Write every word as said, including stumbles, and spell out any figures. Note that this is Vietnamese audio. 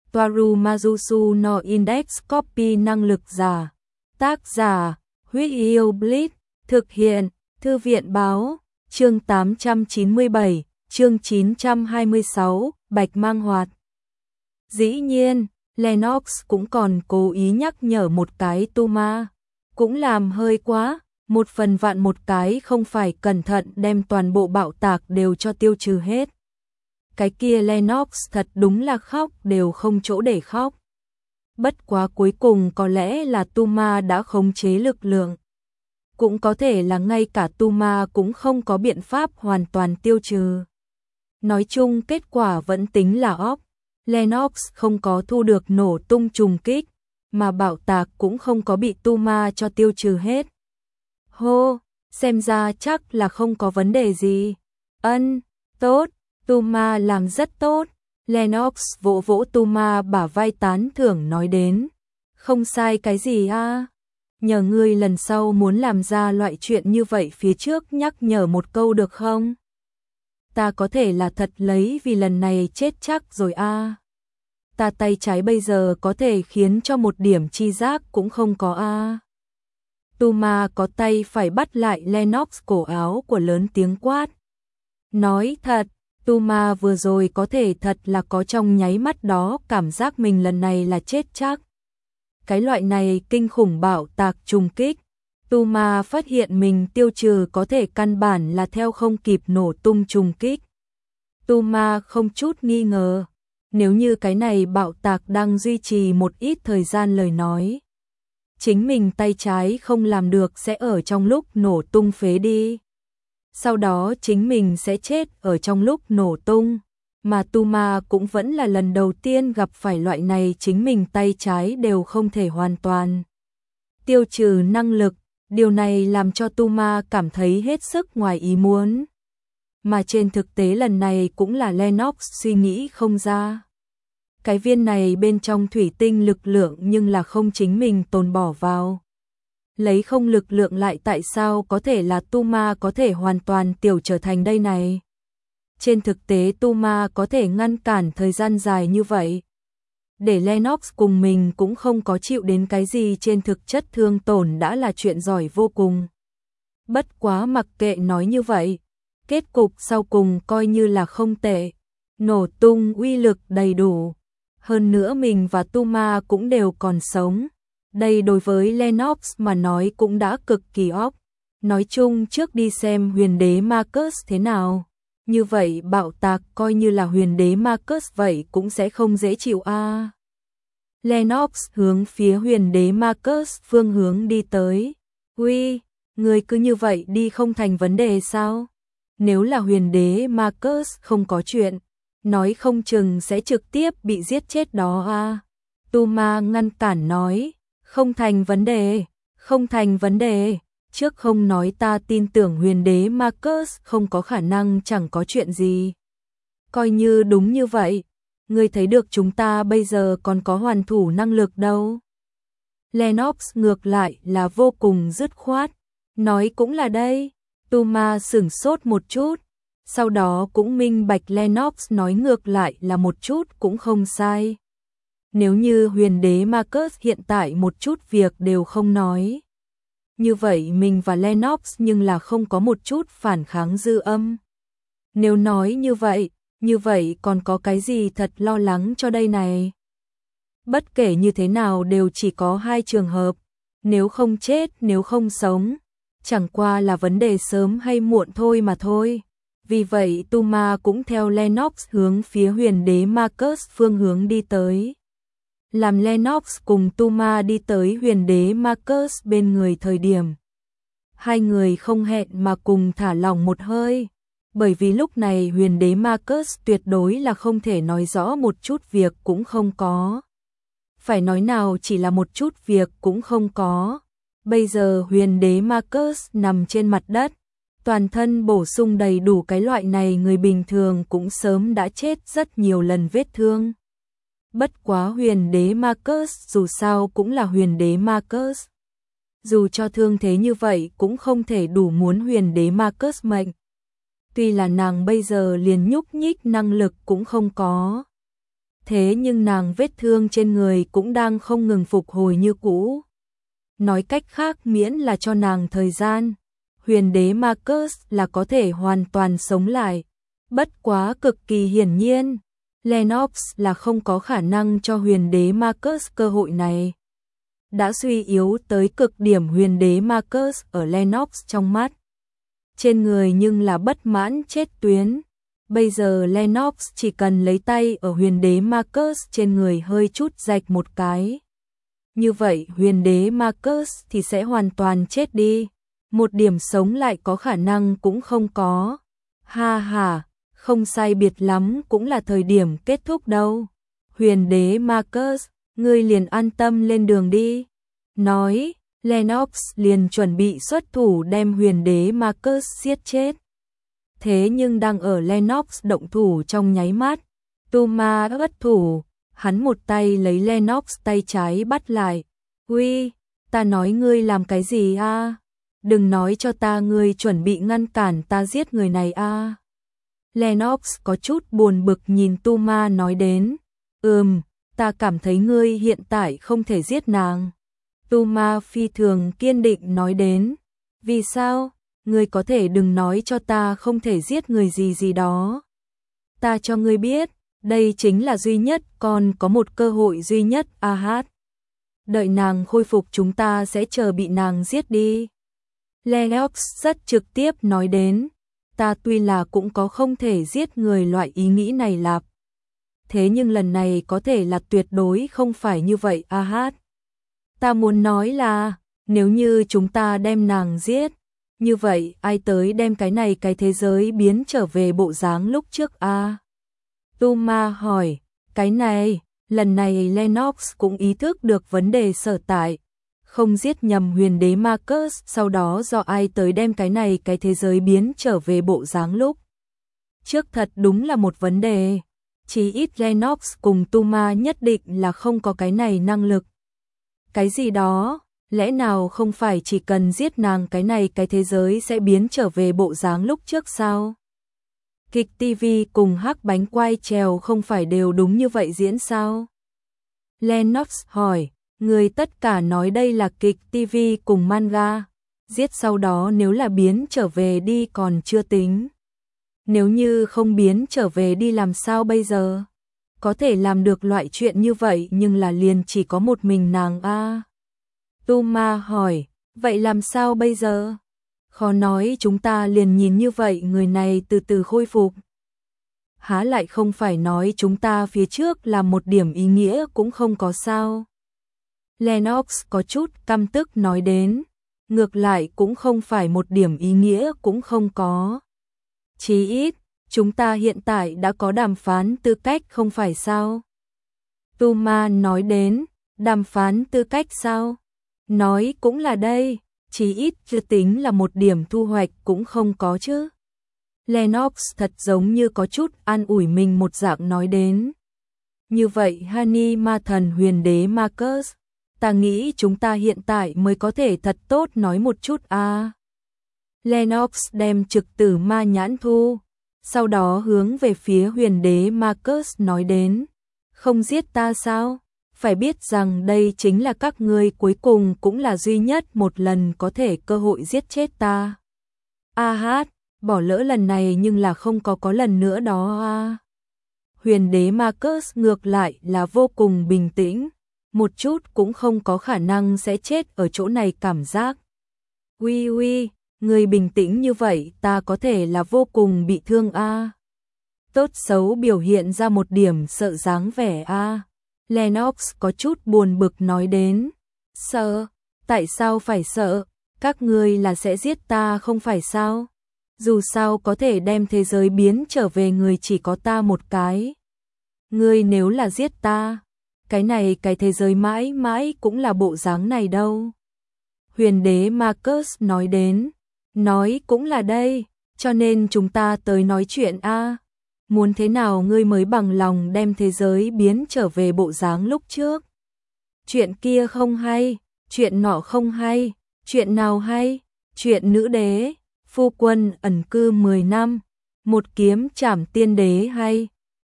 Toaru Majusu no Index Copy năng lực giả. Tác giả, Huyết Yêu Blitz, thực hiện, Thư viện báo, chương tám trăm chín mươi bảy, chương chín trăm hai mươi sáu, Bạch Mang Hoạt. Dĩ nhiên, Lennox cũng còn cố ý nhắc nhở một cái Tuma, cũng làm hơi quá, một phần vạn một cái không phải cẩn thận đem toàn bộ bạo tạc đều cho tiêu trừ hết. Cái kia Lennox thật đúng là khóc đều không chỗ để khóc. Bất quá cuối cùng có lẽ là Tuma đã khống chế lực lượng. Cũng có thể là ngay cả Tuma cũng không có biện pháp hoàn toàn tiêu trừ. Nói chung kết quả vẫn tính là óc. Lennox không có thu được nổ tung trùng kích, mà bạo tạc cũng không có bị Tuma cho tiêu trừ hết. Hô, xem ra chắc là không có vấn đề gì. Ân, tốt, Tuma làm rất tốt. Lennox vỗ vỗ Tuma bả vai tán thưởng nói đến. Không sai cái gì a? Nhờ ngươi lần sau muốn làm ra loại chuyện như vậy phía trước nhắc nhở một câu được không? Ta có thể là thật lấy vì lần này chết chắc rồi a. Ta tay trái bây giờ có thể khiến cho một điểm chi giác cũng không có a. Tuma có tay phải bắt lại Lennox cổ áo của lớn tiếng quát. Nói thật, Tuma vừa rồi có thể thật là có trong nháy mắt đó cảm giác mình lần này là chết chắc. Cái loại này kinh khủng bạo tạc trùng kích, Tuma phát hiện mình tiêu trừ có thể căn bản là theo không kịp nổ tung trùng kích. Tuma không chút nghi ngờ, nếu như cái này bạo tạc đang duy trì một ít thời gian lời nói, chính mình tay trái không làm được sẽ ở trong lúc nổ tung phế đi. Sau đó chính mình sẽ chết ở trong lúc nổ tung, mà Tuma cũng vẫn là lần đầu tiên gặp phải loại này chính mình tay trái đều không thể hoàn toàn tiêu trừ năng lực, điều này làm cho Tuma cảm thấy hết sức ngoài ý muốn. Mà trên thực tế lần này cũng là Lennox suy nghĩ không ra. Cái viên này bên trong thủy tinh lực lượng nhưng là không chính mình tồn bỏ vào. Lấy không lực lượng lại tại sao có thể là Tuma có thể hoàn toàn tiểu trở thành đây này. Trên thực tế Tuma có thể ngăn cản thời gian dài như vậy. Để Lennox cùng mình cũng không có chịu đến cái gì trên thực chất thương tổn đã là chuyện giỏi vô cùng. Bất quá mặc kệ nói như vậy, kết cục sau cùng coi như là không tệ. Nổ tung uy lực đầy đủ. Hơn nữa mình và Tuma cũng đều còn sống. Đây đối với Lennox mà nói cũng đã cực kỳ óc. Nói chung trước đi xem huyền đế Marcus thế nào. Như vậy bạo tạc coi như là huyền đế Marcus vậy cũng sẽ không dễ chịu a. À. Lennox hướng phía huyền đế Marcus phương hướng đi tới. Uy, người cứ như vậy đi không thành vấn đề sao? Nếu là huyền đế Marcus không có chuyện, nói không chừng sẽ trực tiếp bị giết chết đó a. À. Tuma ngăn cản nói, không thành vấn đề, không thành vấn đề. Trước không nói ta tin tưởng huyền đế Marcus không có khả năng chẳng có chuyện gì. Coi như đúng như vậy, ngươi thấy được chúng ta bây giờ còn có hoàn thủ năng lực đâu. Lennox ngược lại là vô cùng dứt khoát, nói cũng là đây. Tuma sửng sốt một chút, sau đó cũng minh bạch Lennox nói ngược lại là một chút cũng không sai. Nếu như huyền đế Marcus hiện tại một chút việc đều không nói, như vậy mình và Lennox nhưng là không có một chút phản kháng dư âm. Nếu nói như vậy, như vậy còn có cái gì thật lo lắng cho đây này. Bất kể như thế nào đều chỉ có hai trường hợp, nếu không chết nếu không sống, chẳng qua là vấn đề sớm hay muộn thôi mà thôi. Vì vậy Tuma cũng theo Lennox hướng phía huyền đế Marcus phương hướng đi tới. Làm Lennox cùng Tuma đi tới huyền đế Marcus bên người thời điểm. Hai người không hẹn mà cùng thả lỏng một hơi, bởi vì lúc này huyền đế Marcus tuyệt đối là không thể nói rõ một chút việc cũng không có. Phải nói nào chỉ là một chút việc cũng không có. Bây giờ huyền đế Marcus nằm trên mặt đất, toàn thân bổ sung đầy đủ cái loại này người bình thường cũng sớm đã chết rất nhiều lần vết thương. Bất quá huyền đế Marcus dù sao cũng là huyền đế Marcus. Dù cho thương thế như vậy cũng không thể đủ muốn huyền đế Marcus mệnh. Tuy là nàng bây giờ liền nhúc nhích năng lực cũng không có. Thế nhưng nàng vết thương trên người cũng đang không ngừng phục hồi như cũ. Nói cách khác miễn là cho nàng thời gian, huyền đế Marcus là có thể hoàn toàn sống lại. Bất quá cực kỳ hiển nhiên, Lennox là không có khả năng cho huyền đế Marcus cơ hội này. Đã suy yếu tới cực điểm huyền đế Marcus ở Lennox trong mắt. Trên người nhưng là bất mãn chết tuyến. Bây giờ Lennox chỉ cần lấy tay ở huyền đế Marcus trên người hơi chút rạch một cái. Như vậy huyền đế Marcus thì sẽ hoàn toàn chết đi. Một điểm sống lại có khả năng cũng không có. Ha ha, không sai biệt lắm cũng là thời điểm kết thúc đâu. Huyền đế Marcus, ngươi liền an tâm lên đường đi. Nói, Lennox liền chuẩn bị xuất thủ đem huyền đế Marcus giết chết. Thế nhưng đang ở Lennox động thủ trong nháy mắt, Tuma bất thủ, hắn một tay lấy Lennox tay trái bắt lại. Uy, ta nói ngươi làm cái gì a? Đừng nói cho ta ngươi chuẩn bị ngăn cản ta giết người này a. Lennox có chút buồn bực nhìn Tuma nói đến. Ừm, ta cảm thấy ngươi hiện tại không thể giết nàng. Tuma phi thường kiên định nói đến. Vì sao? Ngươi có thể đừng nói cho ta không thể giết người gì gì đó. Ta cho ngươi biết, đây chính là duy nhất, còn có một cơ hội duy nhất, a hát. Đợi nàng khôi phục chúng ta sẽ chờ bị nàng giết đi. Lennox rất trực tiếp nói đến. Ta tuy là cũng có không thể giết người loại ý nghĩ này lạp. Thế nhưng lần này có thể là tuyệt đối không phải như vậy, a hát. Ta muốn nói là, nếu như chúng ta đem nàng giết, như vậy ai tới đem cái này cái thế giới biến trở về bộ dáng lúc trước a? À? Tuma hỏi, cái này, lần này Lennox cũng ý thức được vấn đề sở tại. Không giết nhầm huyền đế Marcus, sau đó do ai tới đem cái này cái thế giới biến trở về bộ dáng lúc trước thật đúng là một vấn đề. Chỉ ít Lennox cùng Tuma nhất định là không có cái này năng lực. Cái gì đó, lẽ nào không phải chỉ cần giết nàng cái này cái thế giới sẽ biến trở về bộ dáng lúc trước sao? Kịch ti vi cùng hắc bánh quai trèo không phải đều đúng như vậy diễn sao? Lennox hỏi, người tất cả nói đây là kịch ti vi cùng manga, giết sau đó nếu là biến trở về đi còn chưa tính. Nếu như không biến trở về đi làm sao bây giờ? Có thể làm được loại chuyện như vậy nhưng là liền chỉ có một mình nàng a. À. Tuma hỏi, vậy làm sao bây giờ? Khó nói, chúng ta liền nhìn như vậy người này từ từ khôi phục. Há lại không phải nói chúng ta phía trước là một điểm ý nghĩa cũng không có sao. Lennox có chút căm tức nói đến, ngược lại cũng không phải một điểm ý nghĩa cũng không có. Chí ít, chúng ta hiện tại đã có đàm phán tư cách không phải sao? Tuma nói đến, đàm phán tư cách sao? Nói cũng là đây, chí ít chưa tính là một điểm thu hoạch cũng không có chứ. Lennox thật giống như có chút an ủi mình một dạng nói đến. Như vậy Honey ma thần huyền đế Marcus, ta nghĩ chúng ta hiện tại mới có thể thật tốt nói một chút a. À. Lennox đem trực tử ma nhãn thu, sau đó hướng về phía huyền đế Marcus nói đến. Không giết ta sao? Phải biết rằng đây chính là các ngươi cuối cùng cũng là duy nhất một lần có thể cơ hội giết chết ta. A hát, bỏ lỡ lần này nhưng là không có có lần nữa đó a. Huyền đế Marcus ngược lại là vô cùng bình tĩnh, một chút cũng không có khả năng sẽ chết ở chỗ này cảm giác. Uy uy, người bình tĩnh như vậy ta có thể là vô cùng bị thương a. Tốt xấu biểu hiện ra một điểm sợ dáng vẻ a. Lennox có chút buồn bực nói đến. Sợ? Tại sao phải sợ? Các ngươi là sẽ giết ta không phải sao? Dù sao có thể đem thế giới biến trở về người chỉ có ta một cái. Ngươi nếu là giết ta, cái này cái thế giới mãi mãi cũng là bộ dáng này đâu. Huyền đế Marcus nói đến. Nói cũng là đây, cho nên chúng ta tới nói chuyện a. À. Muốn thế nào ngươi mới bằng lòng đem thế giới biến trở về bộ dáng lúc trước? Chuyện kia không hay, chuyện nọ không hay, chuyện nào hay? Chuyện nữ đế, phu quân ẩn cư mười năm, một kiếm trảm tiên đế hay?